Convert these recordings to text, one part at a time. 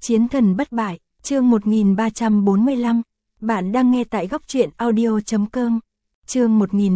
Chiến thần bất bại, chương 1345. Bạn đang nghe tại góc truyện audio.com. Chương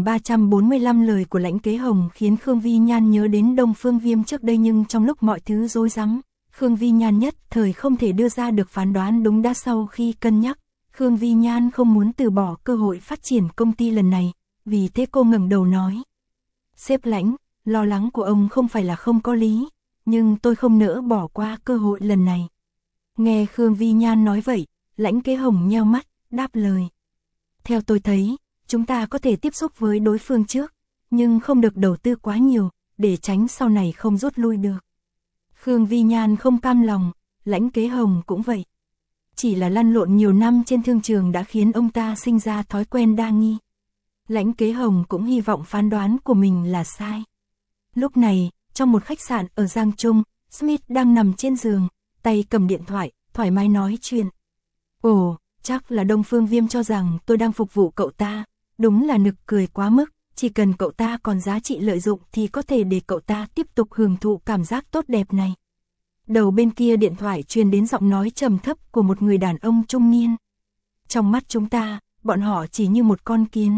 1345 lời của Lãnh Kế Hồng khiến Khương Vi Nhan nhớ đến Đông Phương Viêm trước đây, nhưng trong lúc mọi thứ rối rắm, Khương Vi Nhan nhất thời không thể đưa ra được phán đoán đúng đắn. Sau khi cân nhắc, Khương Vi Nhan không muốn từ bỏ cơ hội phát triển công ty lần này, vì thế cô ngẩng đầu nói: "Sếp Lãnh, lo lắng của ông không phải là không có lý, nhưng tôi không nỡ bỏ qua cơ hội lần này." Nghe Khương Vi Nhan nói vậy, Lãnh Kế Hồng nheo mắt, đáp lời: "Theo tôi thấy, chúng ta có thể tiếp xúc với đối phương trước, nhưng không được đầu tư quá nhiều, để tránh sau này không rút lui được." Khương Vi Nhan không cam lòng, Lãnh Kế Hồng cũng vậy. Chỉ là lăn lộn nhiều năm trên thương trường đã khiến ông ta sinh ra thói quen đa nghi. Lãnh Kế Hồng cũng hy vọng phán đoán của mình là sai. Lúc này, trong một khách sạn ở Giang Trung, Smith đang nằm trên giường, tay cầm điện thoại, thoải mái nói chuyện. "Ồ, chắc là Đông Phương Viêm cho rằng tôi đang phục vụ cậu ta, đúng là nực cười quá mức, chỉ cần cậu ta còn giá trị lợi dụng thì có thể để cậu ta tiếp tục hưởng thụ cảm giác tốt đẹp này." Đầu bên kia điện thoại truyền đến giọng nói trầm thấp của một người đàn ông trung niên. "Trong mắt chúng ta, bọn họ chỉ như một con kiến.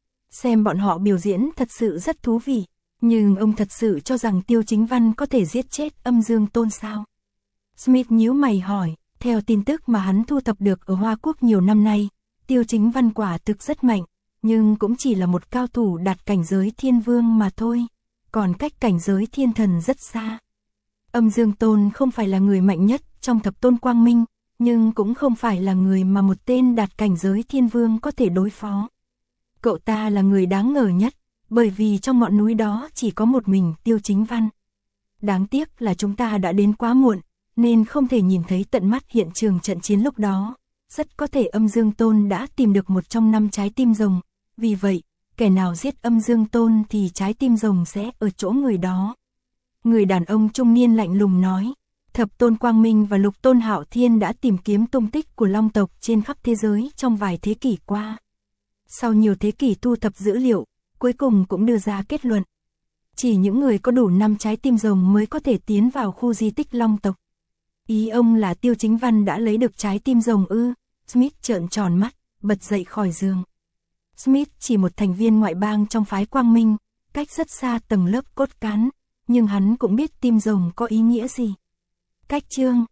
Xem bọn họ biểu diễn thật sự rất thú vị, nhưng ông thật sự cho rằng Tiêu Chính Văn có thể giết chết Âm Dương Tôn sao?" Smith nhíu mày hỏi. Theo tin tức mà hắn thu thập được ở Hoa Quốc nhiều năm nay, Tiêu Chính Văn quả thực rất mạnh, nhưng cũng chỉ là một cao thủ đạt cảnh giới thiên vương mà thôi, còn cách cảnh giới thiên thần rất xa. Âm Dương Tôn không phải là người mạnh nhất trong thập tôn quang minh, nhưng cũng không phải là người mà một tên đạt cảnh giới thiên vương có thể đối phó. Cậu ta là người đáng ngờ nhất, bởi vì trong ngọn núi đó chỉ có một mình Tiêu Chính Văn. Đáng tiếc là chúng ta đã đến quá muộn, nên không thể nhìn thấy tận mắt hiện trường trận chiến lúc đó. Rất có thể Âm Dương Tôn đã tìm được một trong 5 trái tim rồng, vì vậy, kẻ nào giết Âm Dương Tôn thì trái tim rồng sẽ ở chỗ người đó." Người đàn ông trung niên lạnh lùng nói. Thập tôn Quang Minh và Lục tôn Hạo Thiên đã tìm kiếm tung tích của Long tộc trên khắp thế giới trong vài thế kỷ qua. Sau nhiều thế kỷ thu thập dữ liệu, cuối cùng cũng đưa ra kết luận: chỉ những người có đủ 5 trái tim rồng mới có thể tiến vào khu di tích Long tộc. "Ý ông là Tiêu Chính Văn đã lấy được trái tim rồng ư?" Smith trợn tròn mắt, bật dậy khỏi giường. Smith chỉ một thành viên ngoại bang trong phái Quang Minh, cách rất xa tầng lớp cốt cán, nhưng hắn cũng biết tim rồng có ý nghĩa gì. Cách chương